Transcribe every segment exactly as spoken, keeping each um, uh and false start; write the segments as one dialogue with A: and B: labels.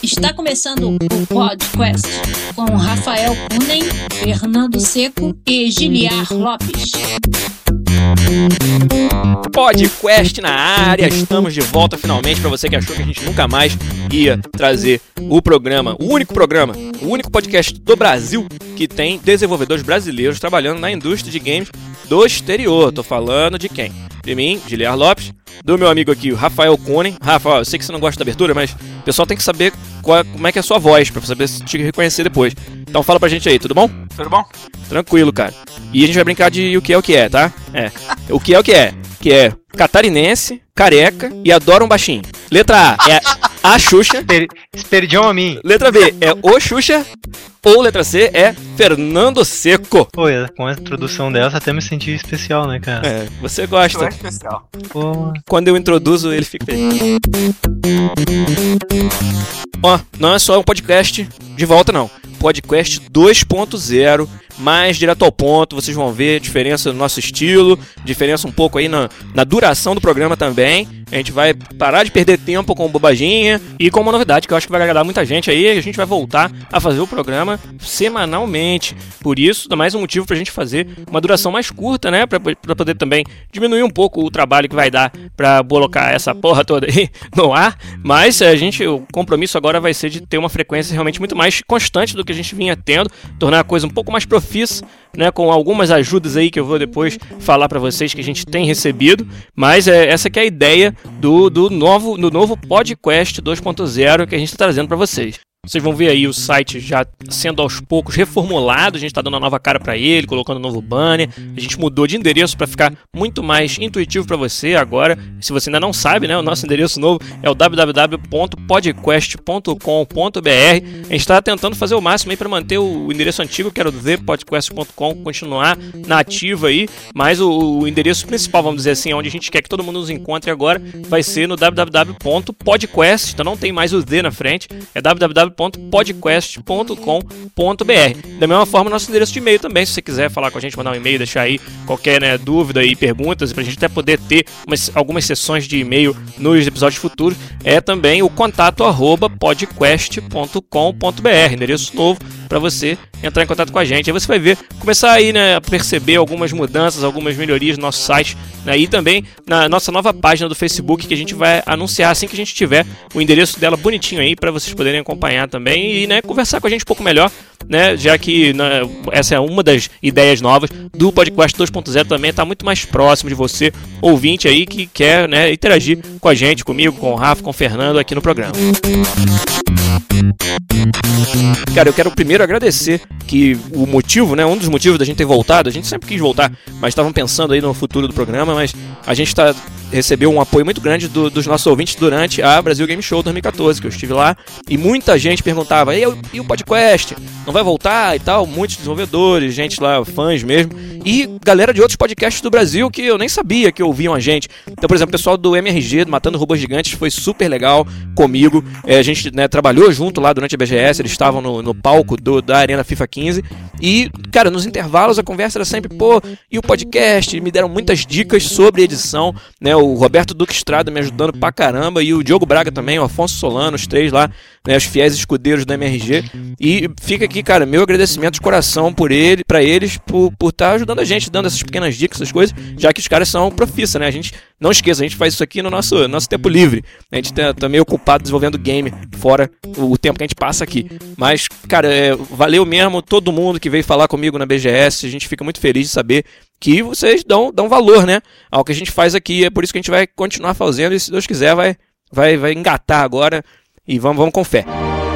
A: Está começando o podcast com Rafael Kunen, Fernando Seco e Giliar Lopes.
B: Podcast na área, estamos de volta finalmente. Para você que achou que a gente nunca mais ia trazer o programa, o único programa, o único podcast do Brasil que tem desenvolvedores brasileiros trabalhando na indústria de games do exterior. Tô falando de quem? De mim, Giliar Lopes, do meu amigo aqui, o Rafael Kunen. Rafa, eu sei que você não gosta da abertura, mas o pessoal tem que saber qual, como é que é a sua voz, pra saber se te reconhecer depois. Então fala pra gente aí, tudo bom?
C: Tudo bom?
B: Tranquilo, cara. E a gente vai brincar de o que é o que é, tá? É. O que é o que é? Que é catarinense, careca e adora um baixinho. Letra A é a Xuxa.
C: Esperidião a mim.
B: Letra B é o Xuxa. Ou letra C é Fernando Seco.
C: Pô, com a introdução dessa até me senti especial, né, cara?
B: É, você gosta.
C: É especial.
B: Pô. Quando eu introduzo, ele fica feliz. Ó, não é só um podcast de volta, não. Podcast dois ponto zero, mais direto ao ponto. Vocês vão ver a diferença no nosso estilo, diferença um pouco aí na, na duração do programa também. A gente vai parar de perder tempo com bobaginha. E com uma novidade que eu acho que vai agradar muita gente aí, a gente vai voltar a fazer o programa semanalmente. Por isso, dá mais um motivo pra gente fazer uma duração mais curta, né? Pra, pra poder também diminuir um pouco o trabalho que vai dar pra colocar essa porra toda aí no ar. Mas a gente, o compromisso agora vai ser de ter uma frequência realmente muito mais constante do que a gente vinha tendo, tornar a coisa um pouco mais profissa, né, com algumas ajudas aí que eu vou depois falar pra vocês que a gente tem recebido, mas é, essa que é a ideia do, do, novo, do novo podcast dois ponto zero que a gente está trazendo pra vocês. Vocês vão ver aí o site já sendo aos poucos reformulado, a gente está dando uma nova cara para ele, colocando um novo banner, a gente mudou de endereço para ficar muito mais intuitivo para você agora. Se você ainda não sabe, né, o nosso endereço novo é o w w w ponto podcast ponto com ponto b r. A gente está tentando fazer o máximo aí para manter o endereço antigo, que era o the podcast ponto com, continuar na ativa aí, mas o, o endereço principal, vamos dizer assim, onde a gente quer que todo mundo nos encontre agora, vai ser no w w w ponto podcast, então não tem mais o D na frente, é w w w ponto podcast ponto com ponto b r. Da mesma forma, nosso endereço de e-mail também, se você quiser falar com a gente, mandar um e-mail, deixar aí qualquer, né, dúvida e perguntas, pra gente até poder ter umas, algumas sessões de e-mail nos episódios futuros, é também o contato arroba podcast ponto com ponto b r, endereço novo para você entrar em contato com a gente. Aí você vai ver, começar aí, né, a perceber algumas mudanças, algumas melhorias no nosso site, né, e também na nossa nova página do Facebook, que a gente vai anunciar assim que a gente tiver o endereço dela bonitinho aí, para vocês poderem acompanhar também e, né, conversar com a gente um pouco melhor, né, já que, né, essa é uma das ideias novas do podcast dois ponto zero, também está muito mais próximo de você, ouvinte aí, que quer, né, interagir com a gente, comigo, com o Rafa, com o Fernando aqui no programa. Cara, eu quero primeiro agradecer que o motivo, né, um dos motivos da gente ter voltado, a gente sempre quis voltar, mas estavam pensando aí no futuro do programa, mas a gente tá, recebeu um apoio muito grande do, dos nossos ouvintes durante a Brasil Game Show dois mil e catorze, que eu estive lá, e muita gente perguntava, e, e o podcast? Não vai voltar e tal? Muitos desenvolvedores, gente lá, fãs mesmo, e galera de outros podcasts do Brasil que eu nem sabia que ouviam a gente. Então, por exemplo, o pessoal do M R G, do Matando Robôs Gigantes, foi super legal comigo, é, a gente, né, trabalhou junto lá durante a B G S, eles estavam no, no palco do, da Arena FIFA quinze, e, cara, nos intervalos a conversa era sempre, pô, e o podcast? Me deram muitas dicas sobre edição, né, o Roberto Duque Estrada me ajudando pra caramba, e o Diogo Braga também, o Afonso Solano, os três lá, né, os fiéis escudeiros do M R G, e fica aqui, cara, meu agradecimento de coração por ele, pra eles, por por estar ajudando a gente, dando essas pequenas dicas, essas coisas, já que os caras são profissa, né, a gente, não esqueça, a gente faz isso aqui no nosso, nosso tempo livre, a gente tá, tá meio ocupado desenvolvendo game, fora o, o tempo que a gente passa aqui, mas, cara, é, valeu mesmo todo mundo que veio falar comigo na B G S, a gente fica muito feliz de saber que vocês dão, dão valor, né, ao que a gente faz aqui, é por isso que a gente vai continuar fazendo, e se Deus quiser vai, vai, vai engatar agora, e vamos, vamos com fé.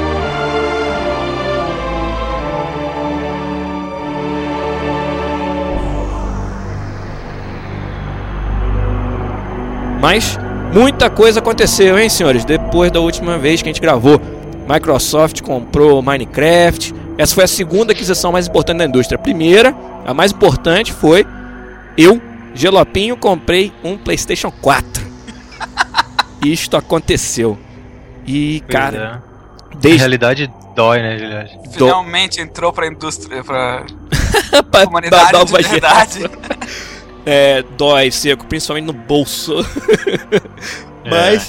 B: Mas muita coisa aconteceu, hein, senhores? Depois da última vez que a gente gravou. Microsoft comprou Minecraft. Essa foi a segunda aquisição mais importante da indústria. A primeira, a mais importante, foi eu, Gelopinho, comprei um PlayStation quatro. Isto aconteceu. E, cara...
C: É. Desde... A realidade dói, né, Juliano?
D: Finalmente entrou pra indústria, pra
B: pra
D: humanidade
B: dar
D: de verdade.
B: É, dói, Seco, principalmente no bolso. Mas,
C: é.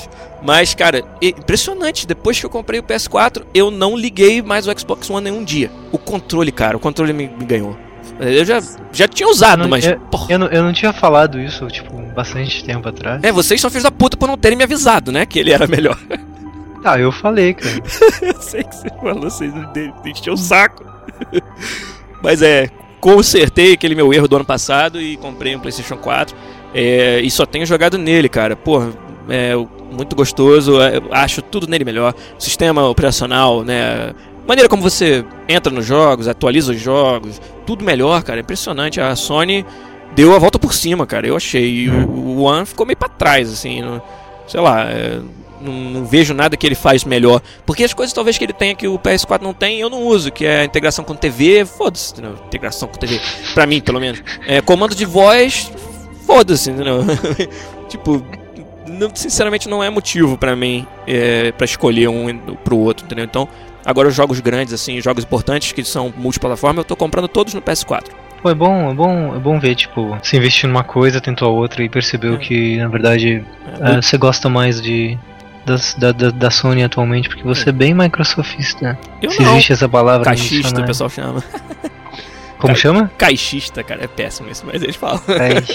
B: Mas, cara, é impressionante. Depois que eu comprei o P S quatro, eu não liguei mais o Xbox One nenhum dia. O controle, cara, o controle me, me ganhou. Eu já, já tinha usado,
C: eu não,
B: mas...
C: Eu, eu, não, eu não tinha falado isso, tipo, bastante tempo atrás.
B: É, vocês são filhos da puta por não terem me avisado, né? Que ele era melhor.
C: Ah, eu falei, cara.
B: Eu sei que você falou, vocês encheu o saco. Mas é, consertei aquele meu erro do ano passado e comprei um PlayStation quatro. É, e só tenho jogado nele, cara. Porra, é muito gostoso. É, acho tudo nele melhor. Sistema operacional, né? Maneira como você entra nos jogos, atualiza os jogos, tudo melhor, cara. Impressionante. A Sony deu a volta por cima, cara. Eu achei. E o, o One ficou meio pra trás, assim. No, sei lá, é, não, não vejo nada que ele faz melhor. Porque as coisas talvez que ele tenha que o P S quatro não tem, eu não uso. Que é a integração com T V, foda-se, entendeu? Integração com T V, pra mim, pelo menos. É, comando de voz, foda-se, entendeu? Tipo, não, sinceramente não é motivo pra mim é, pra escolher um pro outro, entendeu? Então... Agora os jogos grandes, assim, jogos importantes que são multiplataforma, eu tô comprando todos no P S quatro.
C: Pô, é bom, é bom, é bom ver, tipo, você investir numa coisa, tentou a outra e percebeu é. que, na verdade, é. É, você gosta mais de das, da, da, da Sony atualmente, porque você é, é bem microsoftista.
B: Eu
C: Se
B: não.
C: existe essa palavra.
B: Caixista, o pessoal chama.
C: Como Ca... chama?
B: Caixista, cara, é péssimo isso, mas eles falam.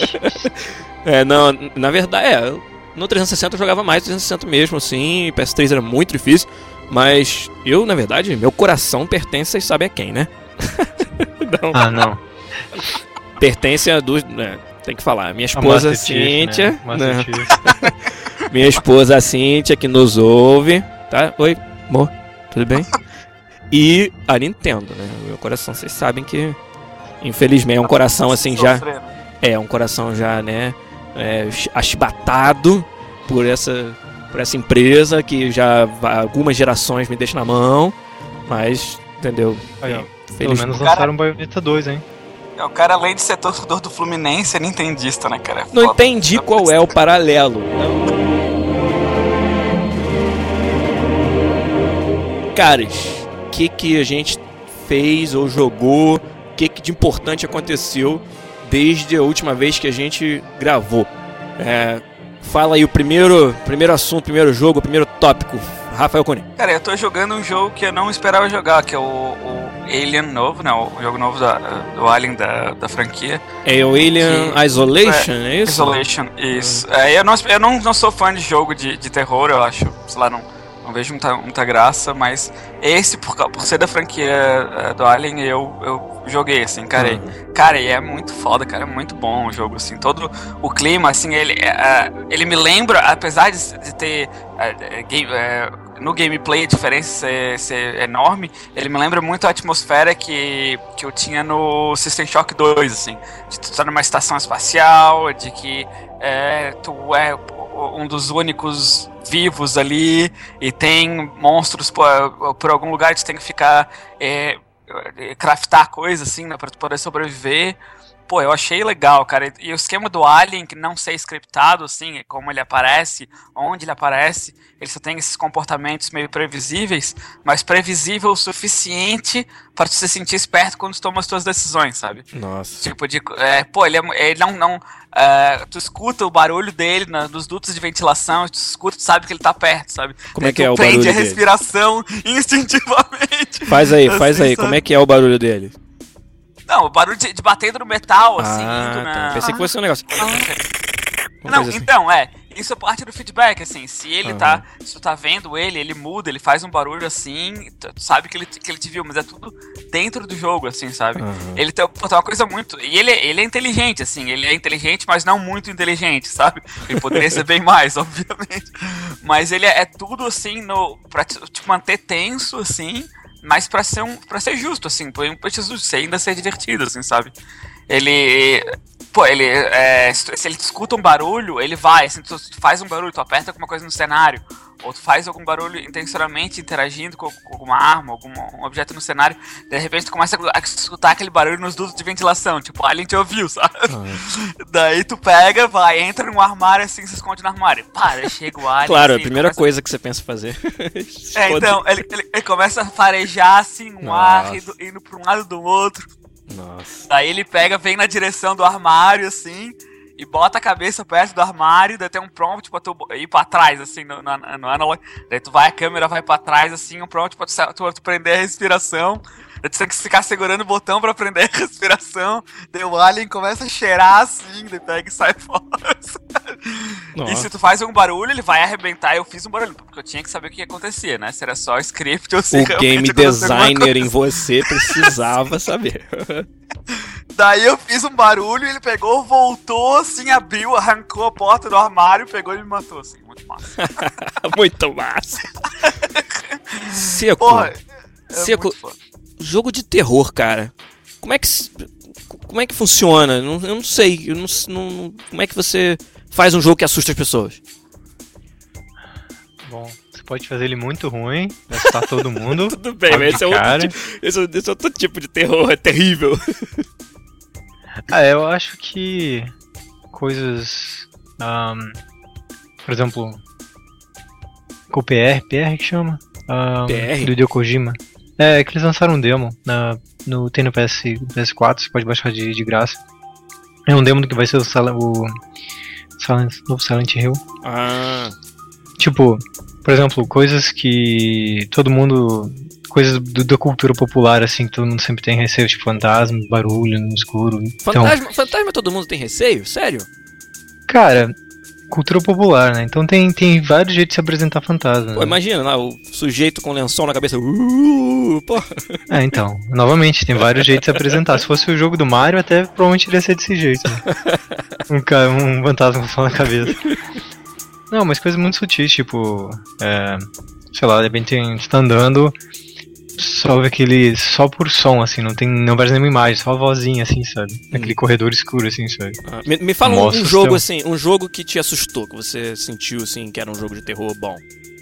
B: É, não, na verdade, é, no trezentos e sessenta eu jogava mais trezentos e sessenta mesmo, assim, P S três era muito difícil. Mas eu, na verdade, meu coração pertence, vocês sabem a quem, né?
C: Não. Ah, não.
B: Pertence a duas... Né, tem que falar. Minha esposa, a Cíntia...
C: Chief, né? Né?
B: Minha esposa, a Cíntia, que nos ouve. Tá? Oi, amor. Tudo bem? E a Nintendo, né? Meu coração, vocês sabem que... Infelizmente, é um coração assim já... É, um coração já, né? É, achibatado por essa... por essa empresa que já algumas gerações me deixa na mão, mas, entendeu?
C: Aí, ó, pelo menos lançaram um Bayonetta dois, hein?
D: É, o cara, além de ser torcedor do Fluminense, é nintendista, né, cara?
B: Não Foda. Entendi qual é o paralelo. Caras, o que que a gente fez ou jogou, o que que de importante aconteceu desde a última vez que a gente gravou? É... Fala aí o primeiro, primeiro assunto, primeiro jogo, primeiro tópico, Rafael Cunha.
D: Cara, eu tô jogando um jogo que eu não esperava jogar, que é o, o Alien novo, né? O jogo novo da, do Alien da, da franquia.
B: É o Alien que, Isolation, é, é isso?
D: Isolation, isso. Uhum. É, eu não, eu não, não sou fã de jogo de, de terror, eu acho, sei lá, não, não vejo muita, muita graça, mas esse, por, por ser da franquia do Alien, eu, eu joguei, assim, cara. Uhum. Cara, e é muito foda, cara, é muito bom o jogo, assim, todo o clima, assim, ele, uh, ele me lembra, apesar de, de ter uh, game, uh, no gameplay a diferença ser, ser enorme, ele me lembra muito a atmosfera que, que eu tinha no System Shock dois, assim, de tu estar numa estação espacial, de que é, tu é um dos únicos vivos ali e tem monstros por, por algum lugar, tu tem que ficar é, craftar coisa assim, né, pra tu poder sobreviver. Pô, eu achei legal, cara. E o esquema do Alien, que não ser scriptado, assim, como ele aparece, onde ele aparece, ele só tem esses comportamentos meio previsíveis, mas previsível o suficiente para tu se sentir esperto quando tu toma as tuas decisões, sabe?
B: Nossa.
D: Tipo, de, é, pô, ele, é, ele não... não é, tu escuta o barulho dele na, nos dutos de ventilação, tu escuta, tu sabe que ele tá perto, sabe?
B: Como é que é o barulho dele?
D: Tu prende a respiração instintivamente.
B: Faz aí,
D: assim,
B: faz aí.
D: sabe?
B: Como é que é o barulho dele?
D: Não, o barulho de, de batendo no metal, assim,
B: ah,
D: indo na...
B: Tá. Pensei que fosse um negócio...
D: Não, assim. Então, é, isso é parte do feedback, assim, se ele
B: uhum.
D: tá, se tu tá vendo ele, ele muda, ele faz um barulho assim, tu sabe que ele, que ele te viu, mas é tudo dentro do jogo, assim, sabe? Uhum. Ele tem, pô, tem uma coisa muito, e ele, ele é inteligente, assim, ele é inteligente, mas não muito inteligente, sabe? Ele poderia ser bem mais, obviamente, mas ele é, é tudo, assim, no, pra te, te manter tenso, assim, mas pra ser, um, pra ser justo, assim, pra ser ainda ser divertido, assim, sabe? Ele... Pô, ele... É, se ele escuta um barulho, ele vai, assim, tu faz um barulho, tu aperta alguma coisa no cenário, ou tu faz algum barulho intencionalmente interagindo com, com alguma arma, algum um objeto no cenário, de repente tu começa a escutar aquele barulho nos dutos de ventilação, tipo, Alien te ouviu, sabe? Ah. Daí tu pega, vai, entra num armário assim, se esconde no armário. Para, chega o Alien.
B: Claro,
D: assim,
B: a primeira
D: começa...
B: coisa que você pensa fazer.
D: É, então, ele, ele, ele começa a farejar assim, um Nossa. ar, indo, indo pra um lado do outro.
B: Nossa.
D: Daí ele pega, vem na direção do armário, assim, e bota a cabeça perto do armário, daí tem um prompt pra tu ir pra trás, assim, no, no, no analog. Daí tu vai, a câmera vai pra trás, assim, um prompt pra tu, tu, tu prender a respiração. Daí tu tem que ficar segurando o botão pra prender a respiração. Daí o alien começa a cheirar assim, daí pega e sai fora. E se tu faz um barulho, ele vai arrebentar. Eu fiz um barulho, porque eu tinha que saber o que acontecia, né? Se era só script ou se
B: o game designer em você precisava saber.
D: Daí eu fiz um barulho, ele pegou, voltou, assim, abriu, arrancou a porta do armário, pegou e me matou, assim. Muito massa.
B: Muito massa. Seco.
D: Porra, é
B: Seco. Jogo de terror, cara. Como é que como é que funciona? Eu não, eu não sei. Eu não, não, como é que você faz um jogo que assusta as pessoas?
C: Bom, você pode fazer ele muito ruim, assustar todo mundo.
B: Tudo bem, mas esse é, outro tipo, esse, é, esse é outro tipo de terror, é terrível.
C: Ah, eu acho que coisas, um, por exemplo, com o P R, P R que chama? Um,
B: P R?
C: Do Hideo Kojima. É, que eles lançaram um demo, na, no, tem no P S, P S quatro, você pode baixar de, de graça. É um demo do que vai ser o, o Silent, novo Silent Hill.
B: Ah.
C: Tipo, por exemplo, coisas que todo mundo... Coisas do, da cultura popular, assim, que todo mundo sempre tem receio, tipo fantasma, barulho no escuro.
B: Fantasma,
C: então,
B: fantasma todo mundo tem receio? Sério?
C: Cara, cultura popular, né? Então tem, tem vários jeitos de se apresentar fantasma.
B: Pô,
C: né?
B: imagina, lá, o sujeito com lençol na cabeça. Uh, pô.
C: É, então, novamente, tem vários jeitos de se apresentar. Se fosse o jogo do Mario, até provavelmente iria ser desse jeito. Né? Um, cara, um fantasma com lençol na cabeça. Não, mas coisas muito sutis, tipo, é, sei lá, de repente você tá andando, só ouve aquele, só por som, assim, não tem, não parece nenhuma imagem, só a vozinha, assim, sabe? Aquele hum. corredor escuro, assim, sabe?
B: Ah, me, me fala um, um jogo, assim, um jogo que te assustou, que você sentiu, assim, que era um jogo de terror bom.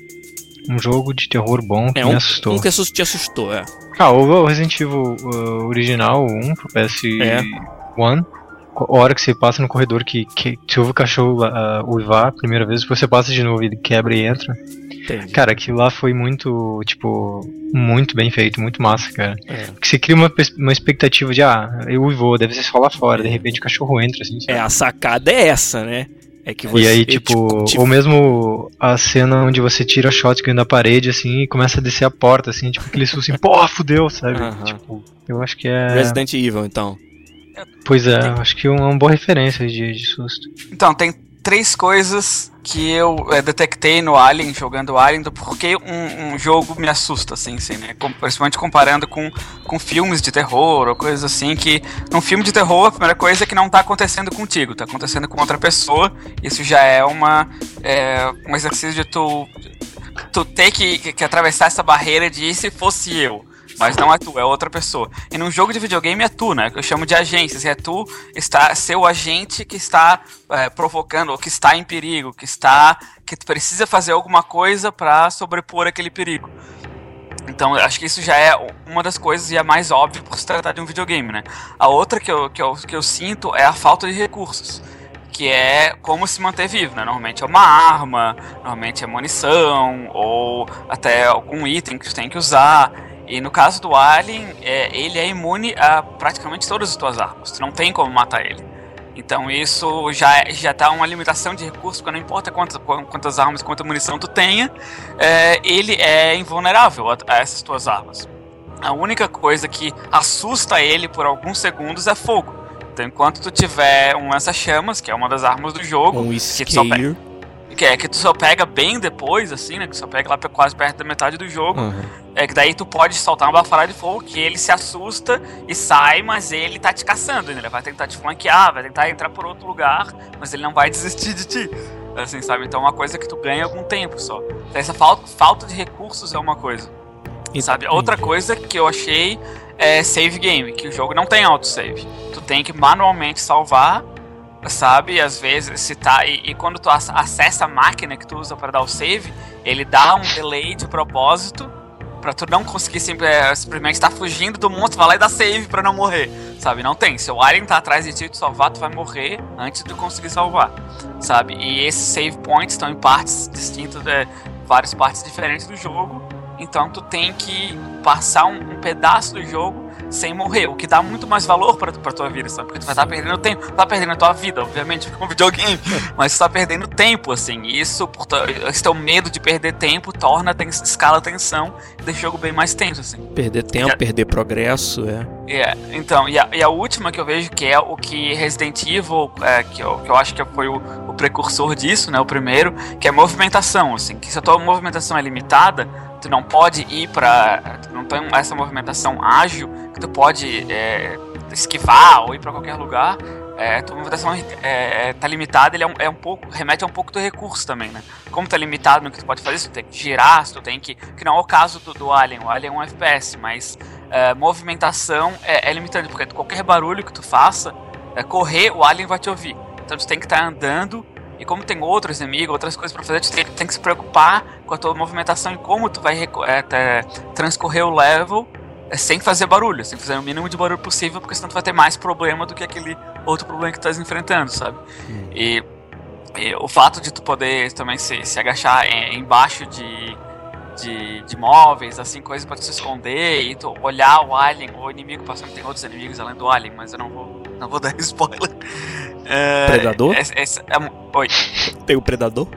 C: Um jogo de terror bom que
B: é,
C: me
B: um,
C: assustou.
B: Um que te assustou, é.
C: Ah, o Resident Evil uh, original, o um, pro P S um. A hora que você passa no corredor que, que você ouve o cachorro uh, uivar a primeira vez, depois você passa de novo e ele quebra e entra. Entendi. Cara, aquilo lá foi muito, tipo, muito bem feito, muito massa, cara. É. Porque você cria uma, uma expectativa de, ah, eu uivou, deve ser só lá fora, de repente o cachorro entra, assim, sabe?
B: É, a sacada é essa, né? É que você,
C: e aí, tipo, tipo, tipo, ou mesmo a cena onde você tira a shotgun da parede, assim, e começa a descer a porta, assim, tipo, aquele susto assim, porra, fudeu, sabe? Uh-huh. Tipo, eu acho que é...
B: Resident Evil, então.
C: Pois é,
D: tem...
C: acho que é uma boa referência de, de susto.
D: Então, tem três coisas que eu é, detectei no Alien, jogando Alien, do porquê um, um jogo me assusta, assim, assim, né? Com, principalmente comparando com, com filmes de terror ou coisas assim, que num filme de terror a primeira coisa é que não tá acontecendo contigo, tá acontecendo com outra pessoa. Isso já é uma é, um exercício de tu, tu ter que, que, que atravessar essa barreira de e se fosse eu. Mas não é tu, é outra pessoa. E num jogo de videogame é tu, né? Que eu chamo de agências. É tu está, ser o agente que está é, provocando, ou que está em perigo, que está, que precisa fazer alguma coisa para sobrepor aquele perigo. Então, acho que isso já é uma das coisas e é mais óbvio por se tratar de um videogame, né? A outra que eu, que eu, que eu sinto é a falta de recursos. Que é como se manter vivo, né? Normalmente é uma arma, normalmente é munição, ou até algum item que tu tem que usar. E no caso do Alien, é, ele é imune a praticamente todas as tuas armas. Tu não tem como matar ele. Então isso já, já dá uma limitação de recursos, porque não importa quantas, quantas armas, quanta munição tu tenha, é, ele é invulnerável a, a essas tuas armas. A única coisa que assusta ele por alguns segundos é fogo. Então enquanto tu tiver um lança-chamas, que é uma das armas do jogo,
B: um
D: que tu só pega, que é que tu só pega bem depois, assim, né? Que tu só pega lá quase perto da metade do jogo. Uhum. É que daí tu pode soltar uma baforada de fogo que ele se assusta e sai, mas ele tá te caçando, né? Ele vai tentar te flanquear, vai tentar entrar por outro lugar, mas ele não vai desistir de ti. Assim, sabe? Então é uma coisa que tu ganha algum tempo só. Então, essa falta, falta de recursos é uma coisa. E sabe? Outra coisa que eu achei é save game, que o jogo não tem autosave. Tu tem que manualmente salvar, sabe? Às vezes se tá e, e quando tu acessa a máquina que tu usa para dar o save, ele dá um delay de propósito pra tu não conseguir sempre, é, simplesmente estar fugindo do monstro, vai lá e dá save pra não morrer, sabe? Não tem. Se o alien tá atrás de ti e tu salvar, tu vai morrer antes de conseguir salvar, sabe? E esses save points estão em partes distintas, é, várias partes diferentes do jogo. Então tu tem que passar um, um pedaço do jogo sem morrer, o que dá muito mais valor pra, pra tua vida, sabe? Porque tu vai estar perdendo tempo, tu tá perdendo a tua vida, obviamente, com um videogame, mas tu tá perdendo tempo, assim, e isso, esse teu medo de perder tempo torna, tem, escala a tensão, deixa o jogo bem mais tenso, assim.
B: Perder tempo, é, perder progresso, é.
D: É, então, e a, e a última que eu vejo que é o que Resident Evil, é, que, eu, que eu acho que foi o, o precursor disso, né, o primeiro, que é movimentação, assim, que se a tua movimentação é limitada, tu não pode ir pra, tu não tem essa movimentação ágil, que tu pode é, esquivar ou ir pra qualquer lugar, é, tua movimentação é, tá limitada, ele é um, é um pouco, remete a um pouco do recurso também, né, como tá limitado no que tu pode fazer, tu tem que girar, tu tem que, que não é o caso do, do Alien, o Alien é um F P S, mas é, movimentação é, é limitante, porque qualquer barulho que tu faça, é, correr, o Alien vai te ouvir, então tu tem que estar tá andando. E como tem outros inimigos, outras coisas pra fazer, tu tem, tem que se preocupar com a tua movimentação e como tu vai é, é, transcorrer o level é, sem fazer barulho, sem fazer o mínimo de barulho possível, porque senão tu vai ter mais problema do que aquele outro problema que tu estás enfrentando, sabe? Hum. E, e o fato de tu poder também se, se agachar em, embaixo de, de, de móveis, assim, coisas pra tu se esconder e tu olhar o alien, o inimigo passando, tem outros inimigos além do alien, mas eu não vou, não vou dar spoiler. É,
B: Predador?
D: É, é, é, oi.
B: Tem o Predador?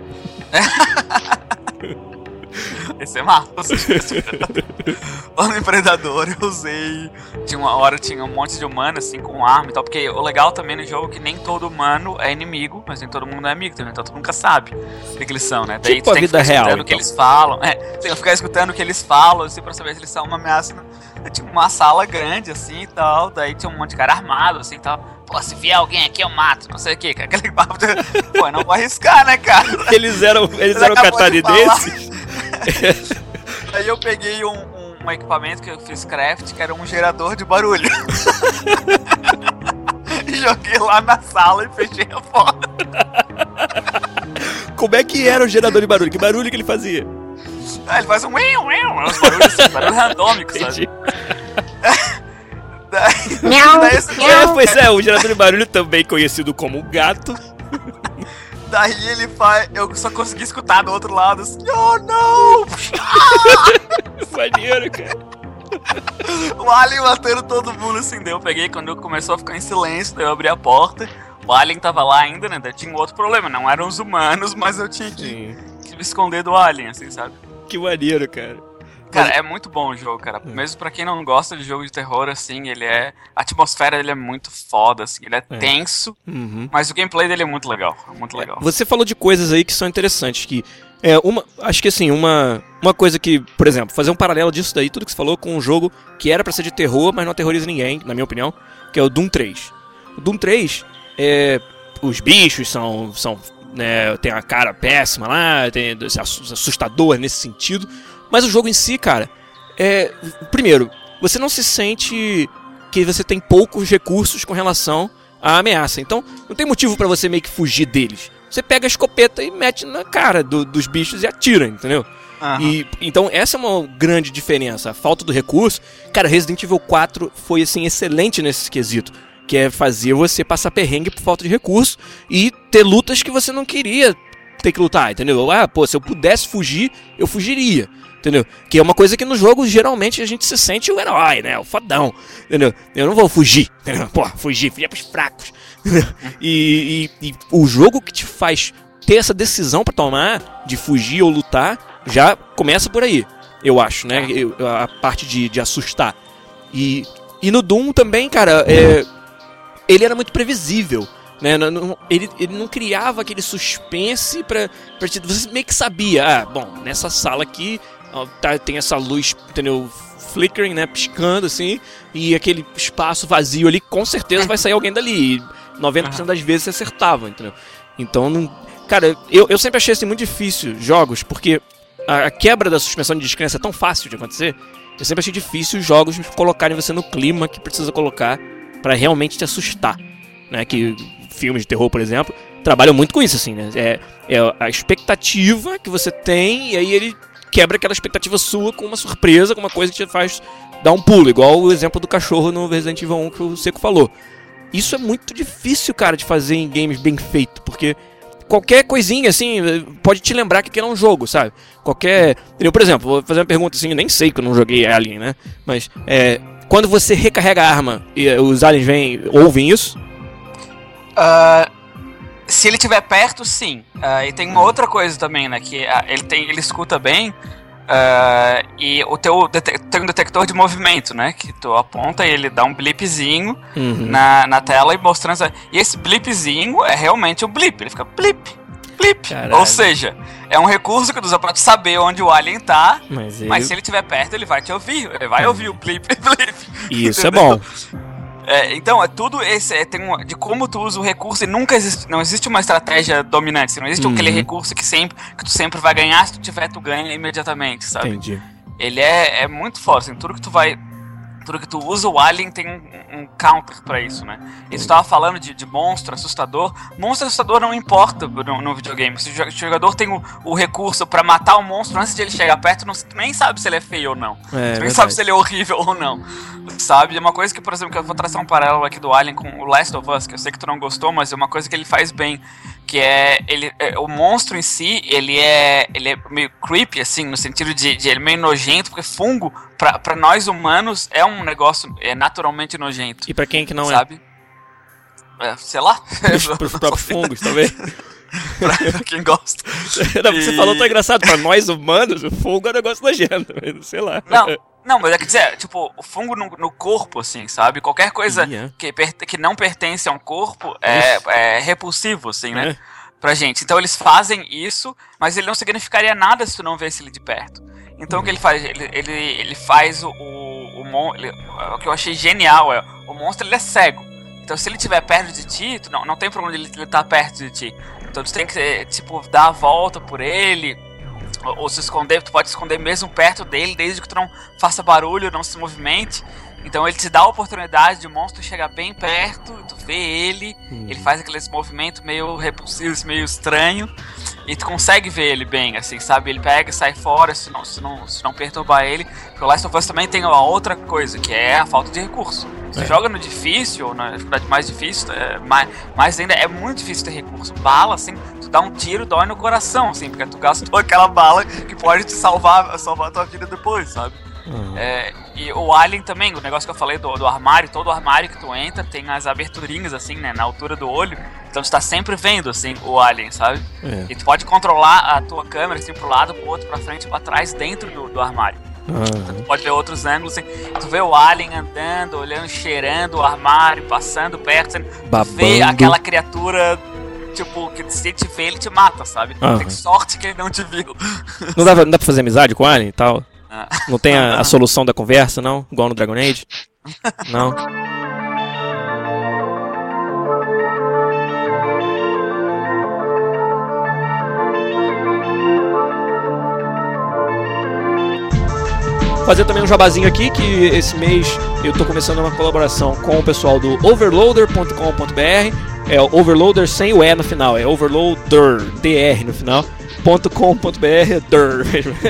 D: Esse é massa. Falando em Predador, eu usei. Tinha uma hora, tinha um monte de humano assim com arma e tal. Porque o legal também no jogo é que nem todo humano é inimigo, mas nem todo mundo é amigo também. Então tu nunca sabe o que, que eles são, né? Daí
B: tipo
D: tu
B: a
D: tem que
B: vida
D: ficar
B: real,
D: escutando o
B: então.
D: que eles falam. É, tem que ficar escutando o que eles falam, assim, pra saber se eles são uma ameaça. É tipo uma sala grande assim e tal. Daí tinha um monte de cara armado assim e tal. Pô, se vier alguém aqui eu mato, não sei o que. Aquele papo de... Pô, eu não vou arriscar, né, cara?
B: Eles eram, eles eram catarinenses?
D: Aí eu peguei um, um, um equipamento que eu fiz craft, que era um gerador de barulho. E joguei lá na sala e fechei a porta.
B: Como é que era o gerador de barulho? Que barulho que ele fazia?
D: Ah, ele faz um uiu, uiu, uns barulhos assim, barulho randômico, sabe? Daí, daí esse
B: é, pois é, o gerador de barulho também conhecido como gato.
D: Daí ele faz. Eu só consegui escutar do outro lado assim, oh não!
B: Maneiro, cara.
D: O alien matando todo mundo assim, daí eu peguei quando começou a ficar em silêncio, daí eu abri a porta. O alien tava lá ainda, né? Daí tinha um outro problema, não eram os humanos, mas eu tinha que, que me esconder do alien, assim, sabe?
B: Que maneiro, cara.
D: Cara, é muito bom o jogo, cara. Mesmo pra quem não gosta de jogo de terror, assim, ele é... A atmosfera dele é muito foda, assim. Ele é, é. tenso, uhum. mas o gameplay dele é muito legal. Muito legal.
B: Você falou de coisas aí que são interessantes, que... É, uma, acho que assim, uma, uma coisa que, por exemplo, fazer um paralelo disso daí, tudo que você falou, com um jogo que era pra ser de terror, mas não aterroriza ninguém, na minha opinião, que é o Doom três. O Doom três, é, os bichos são... são né, tem a cara péssima lá, tem assustador nesse sentido... Mas o jogo em si, cara, é... Primeiro, você não se sente que você tem poucos recursos com relação à ameaça. Então, não tem motivo pra você meio que fugir deles. Você pega a escopeta e mete na cara do, dos bichos e atira, entendeu? Uhum. E, então, essa é uma grande diferença. A falta do recurso... Cara, Resident Evil quatro foi, assim, excelente nesse quesito. Que é fazer você passar perrengue por falta de recurso e ter lutas que você não queria ter que lutar, entendeu? Ah, pô, se eu pudesse fugir, eu fugiria. Entendeu? Que é uma coisa que no jogo geralmente a gente se sente o herói, né? O fodão. Entendeu? Eu não vou fugir. Entendeu? Pô, fugir, fugir é pros fracos. E, e, e o jogo que te faz ter essa decisão pra tomar de fugir ou lutar já começa por aí, eu acho, né? Eu, a parte de, de assustar. E, e no Doom também, cara, é, ele era muito previsível. Né? Ele, ele não criava aquele suspense pra, pra te, você meio que sabia, ah, bom, nessa sala aqui ó, tá, tem essa luz, entendeu, flickering, né, piscando assim, e aquele espaço vazio ali, com certeza vai sair alguém dali, e noventa por cento das vezes você acertava, entendeu? Então, não, cara, eu, eu sempre achei assim muito difícil jogos, porque a, a quebra da suspensão de descrença é tão fácil de acontecer, eu sempre achei difícil os jogos colocarem você no clima que precisa colocar pra realmente te assustar, né, que filmes de terror, por exemplo, trabalham muito com isso, assim, né? É, é a expectativa que você tem, e aí ele quebra aquela expectativa sua com uma surpresa, com uma coisa que te faz dar um pulo, igual o exemplo do cachorro no Resident Evil um que o Seco falou. Isso é muito difícil, cara, de fazer em games bem feito, porque qualquer coisinha, assim, pode te lembrar que aquilo é um jogo, sabe? Qualquer... Eu, por exemplo, vou fazer uma pergunta assim, eu nem sei que eu não joguei Alien, né? Mas, é... quando você recarrega a arma, os aliens vêm, ouvem isso?
D: Uh, se ele estiver perto, sim. Uh, e tem uma outra coisa também, né? Que uh, ele, tem, ele escuta bem. Uh, e o teu tem um detector de movimento, né? Que tu aponta e ele dá um blipzinho uhum. na, na tela e mostrando. E esse blipzinho é realmente um blip. Ele fica blip, blip. Caralho. Ou seja, é um recurso que tu usa pra te saber onde o alien tá. Mas, ele... mas se ele estiver perto, ele vai te ouvir. Ele vai uhum. ouvir o blip, blip.
B: Isso entendeu? É bom.
D: É, então, é tudo esse é, tem um, de como tu usa o recurso e nunca existe, não existe uma estratégia dominante, não existe uhum. aquele recurso que, sempre, que tu sempre vai ganhar, se tu tiver, tu ganha imediatamente, sabe?
B: Entendi.
D: Ele é, é muito forte, assim, tudo que tu vai, tudo que tu usa, o Alien tem um, um counter pra isso, né? E tu tava falando de, de monstro assustador, monstro assustador não importa no, no videogame, se o jogador tem o, o recurso pra matar o monstro antes de ele chegar perto, não, tu nem sabe se ele é feio ou não, é, tu nem verdade. sabe se ele é horrível ou não. Sabe? É uma coisa que, por exemplo, que eu vou traçar um paralelo aqui do Alien com o Last of Us, que eu sei que tu não gostou, mas é uma coisa que ele faz bem, que é, ele, é o monstro em si, ele é, ele é meio creepy, assim, no sentido de, de ele é meio nojento, porque fungo, pra, pra nós humanos, é um negócio é naturalmente nojento.
B: E pra quem que não
D: sabe? é? é sei lá.
B: Para os próprios fungos, talvez.
D: Pra quem gosta.
B: Não, e... Você falou tão engraçado, pra nós humanos, o fungo é um negócio nojento, sei lá.
D: Não. Não, mas é que dizer, tipo, o fungo no, no corpo, assim, sabe? Qualquer coisa yeah. que, que não pertence a um corpo é, é repulsivo, assim, né? É. Pra gente. Então eles fazem isso, mas ele não significaria nada se tu não visse ele de perto. Então uhum. o que ele faz? Ele, ele, ele faz o... O, o, mon, ele, o que eu achei genial é, o monstro ele é cego. Então se ele estiver perto de ti, tu não, não tem problema ele estar perto de ti. Então tu tem que, tipo, dar a volta por ele... Ou, ou se esconder, tu pode esconder mesmo perto dele, desde que tu não faça barulho, não se movimente. Então ele te dá a oportunidade de o monstro chegar bem perto, tu vê ele, hum. ele faz aqueles movimentos meio repulsivos, meio estranho, e tu consegue ver ele bem, assim, sabe? Ele pega e sai fora, se não, se não, se não perturbar ele. Porque o Last of Us também tem uma outra coisa, que é a falta de recurso. Você é. joga no difícil, ou na dificuldade mais difícil, é, mais, mais ainda, é muito difícil ter recurso. Bala, assim, tu dá um tiro, dói no coração, assim, porque tu gastou aquela bala que pode te salvar, salvar a tua vida depois, sabe? Uhum. É, e o Alien também, o negócio que eu falei do, do armário, todo armário que tu entra tem as aberturinhas, assim, né, na altura do olho. Então tu tá sempre vendo, assim, o Alien, sabe? É. E tu pode controlar a tua câmera, assim, pro lado, pro outro, pra frente, pra trás, dentro do, do armário. Uhum. Então, tu pode ver outros ângulos, assim, tu vê o Alien andando, olhando, cheirando o armário, passando perto, assim, tu vê aquela criatura... Tipo, que se ele te vê, ele te mata, sabe? Uhum. Tem sorte que ele não te viu.
B: Não dá, não dá pra fazer amizade com o Alien e tal? Ah. Não tem a, a solução da conversa, não? Igual no Dragon Age? Não? Fazer também um jabazinho aqui, que esse mês eu tô começando uma colaboração com o pessoal do overloader ponto com ponto b r. É o Overloader sem o E no final, é Overloader, D R no final, .com.br, der.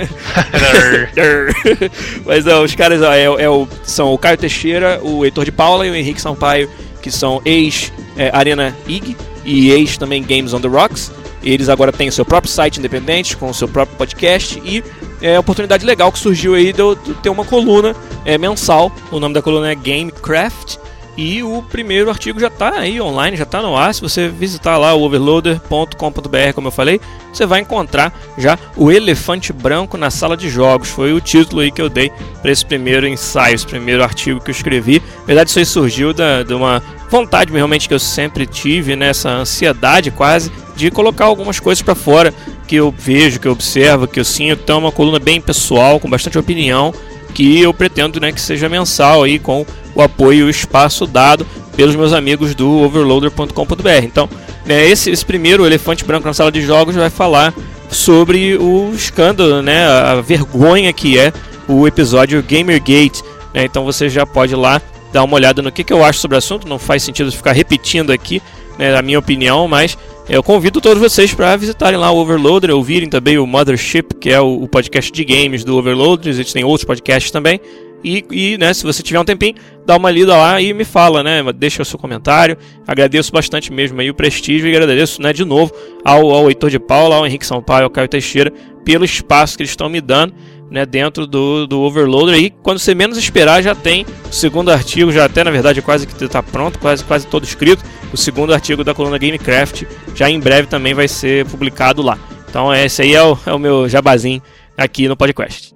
B: Mas ó, os caras ó, é, é o, são o Caio Teixeira, o Heitor de Paula e o Henrique Sampaio, que são ex-Arena é, I G e ex também Games on the Rocks. Eles agora têm o seu próprio site independente, com o seu próprio podcast, e é a oportunidade legal que surgiu aí de eu ter uma coluna é, mensal. O nome da coluna é Gamecraft. E o primeiro artigo já está aí online, já está no ar. Se você visitar lá o overloader ponto com ponto b r, como eu falei, você vai encontrar já o elefante branco na sala de jogos. Foi o título aí que eu dei para esse primeiro ensaio, esse primeiro artigo que eu escrevi. Na verdade, isso aí surgiu da, de uma vontade realmente que eu sempre tive, nessa ansiedade quase, de colocar algumas coisas para fora que eu vejo, que eu observo, que eu sinto. Então é uma coluna bem pessoal, com bastante opinião, que eu pretendo, né, que seja mensal aí, com o apoio e o espaço dado pelos meus amigos do overloader ponto com ponto b r. Então, né, esse, esse primeiro elefante branco na sala de jogos vai falar sobre o escândalo, né, a vergonha que é o episódio Gamergate, né? Então você já pode ir lá dar uma olhada no que, que eu acho sobre o assunto. Não faz sentido ficar repetindo aqui, né, a minha opinião, mas eu convido todos vocês para visitarem lá o Overloader, ouvirem também o Mothership, que é o, o podcast de games do Overloader. Existem outros podcasts também. E, e né, se você tiver um tempinho, dá uma lida lá e me fala, né? Deixa o seu comentário. Agradeço bastante mesmo aí o prestígio e agradeço, né, de novo ao, ao Heitor de Paula, ao Henrique Sampaio, ao Caio Teixeira, pelo espaço que eles estão me dando, né, dentro do, do Overloader. E quando você menos esperar, já tem o segundo artigo, já até na verdade quase que está pronto, quase, quase todo escrito. O segundo artigo da coluna Gamecraft já em breve também vai ser publicado lá. Então esse aí é o, é o meu jabazinho aqui no podcast.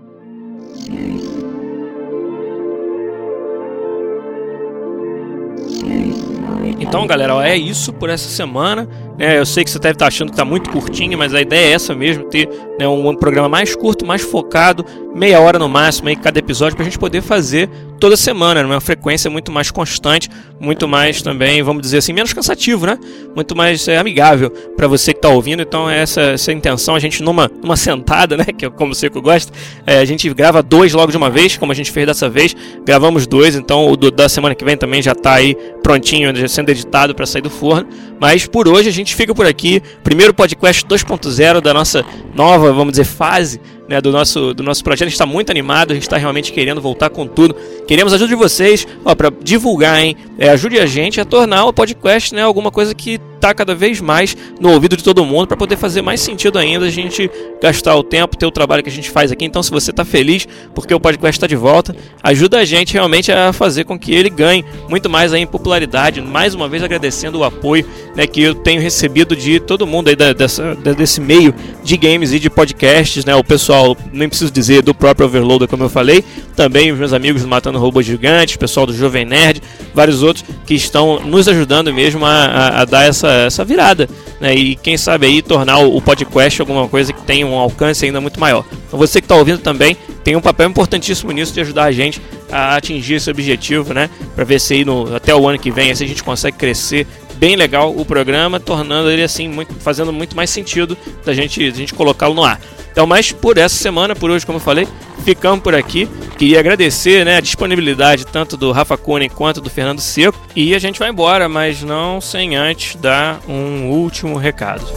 B: Então, galera, ó, é isso por essa semana, né? Eu sei que você deve estar achando que está muito curtinho, mas a ideia é essa mesmo, ter, né, um, um programa mais curto, mais focado, meia hora no máximo aí cada episódio, para a gente poder fazer toda semana, numa frequência muito mais constante, muito mais também, vamos dizer assim, menos cansativo, né? Muito mais é, amigável para você que está ouvindo. Então essa, essa intenção, a gente numa, numa sentada, né, que é como você que gosta, é, a gente grava dois logo de uma vez, como a gente fez dessa vez, gravamos dois, então o do, da semana que vem também já está aí prontinho, já sendo editado para sair do forno. Mas por hoje a gente fica por aqui, primeiro podcast dois ponto zero da nossa nova, vamos dizer, fase, né, do, nosso, do nosso projeto. A gente está muito animado, a gente está realmente querendo voltar com tudo. Queremos a ajuda de vocês para divulgar, hein? É, ajude a gente a tornar o podcast, né, alguma coisa que está cada vez mais no ouvido de todo mundo, para poder fazer mais sentido ainda a gente gastar o tempo, ter o trabalho que a gente faz aqui. Então, se você está feliz porque o podcast está de volta, ajuda a gente realmente a fazer com que ele ganhe muito mais aí em popularidade. Mais uma vez agradecendo o apoio, né, que eu tenho recebido de todo mundo aí da, dessa, desse meio de games e de podcasts, né? O pessoal, nem preciso dizer, do próprio Overloader, como eu falei, também os meus amigos do Matando Robôs Gigantes, o pessoal do Jovem Nerd, vários outros que estão nos ajudando mesmo a, a, a dar essa, essa virada, né? E quem sabe aí tornar o, o podcast alguma coisa que tenha um alcance ainda muito maior. Então você que está ouvindo também tem um papel importantíssimo nisso, de ajudar a gente a atingir esse objetivo, né? Para ver se aí no, até o ano que vem assim, a gente consegue crescer bem legal o programa, tornando ele assim, muito, fazendo muito mais sentido da gente, da gente colocá-lo no ar. Então, mas por essa semana, por hoje, como eu falei, ficamos por aqui. Queria agradecer, né, a disponibilidade tanto do Rafa Kunen quanto do Fernando Seco. E a gente vai embora, mas não sem antes dar um último recado.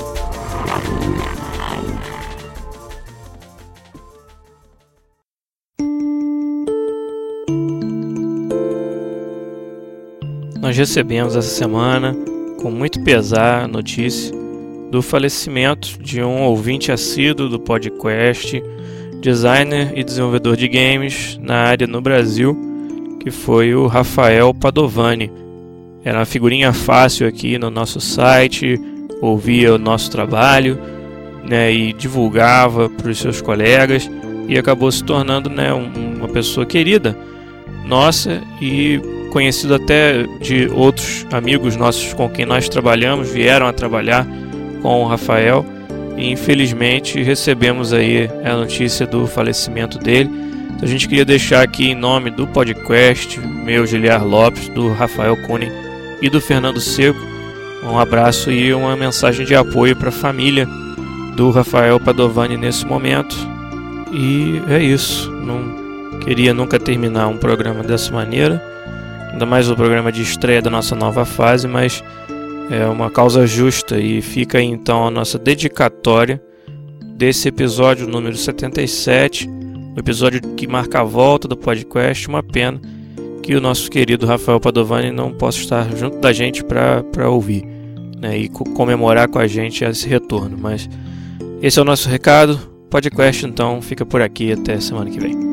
B: Nós recebemos essa semana, com muito pesar, a notícia do falecimento de um ouvinte assíduo do podcast, designer e desenvolvedor de games na área no Brasil, que foi o Rafael Padovani. Era uma figurinha fácil aqui no nosso site, ouvia o nosso trabalho, né, e divulgava para os seus colegas, e acabou se tornando, né, um, uma pessoa querida nossa e conhecido até de outros amigos nossos com quem nós trabalhamos, vieram a trabalhar com o Rafael, e infelizmente recebemos aí a notícia do falecimento dele. Então a gente queria deixar aqui em nome do podcast, meu, Giliar Lopes, do Rafael Kunen e do Fernando Seco, um abraço e uma mensagem de apoio para a família do Rafael Padovani nesse momento. E é isso, não queria nunca terminar um programa dessa maneira, ainda mais o programa de estreia da nossa nova fase, mas é uma causa justa, e fica aí então a nossa dedicatória desse episódio número setenta e sete, o episódio que marca a volta do podcast. Uma pena que o nosso querido Rafael Padovani não possa estar junto da gente para ouvir, né, e co- comemorar com a gente esse retorno, mas esse é o nosso recado. O podcast então fica por aqui, até semana que vem.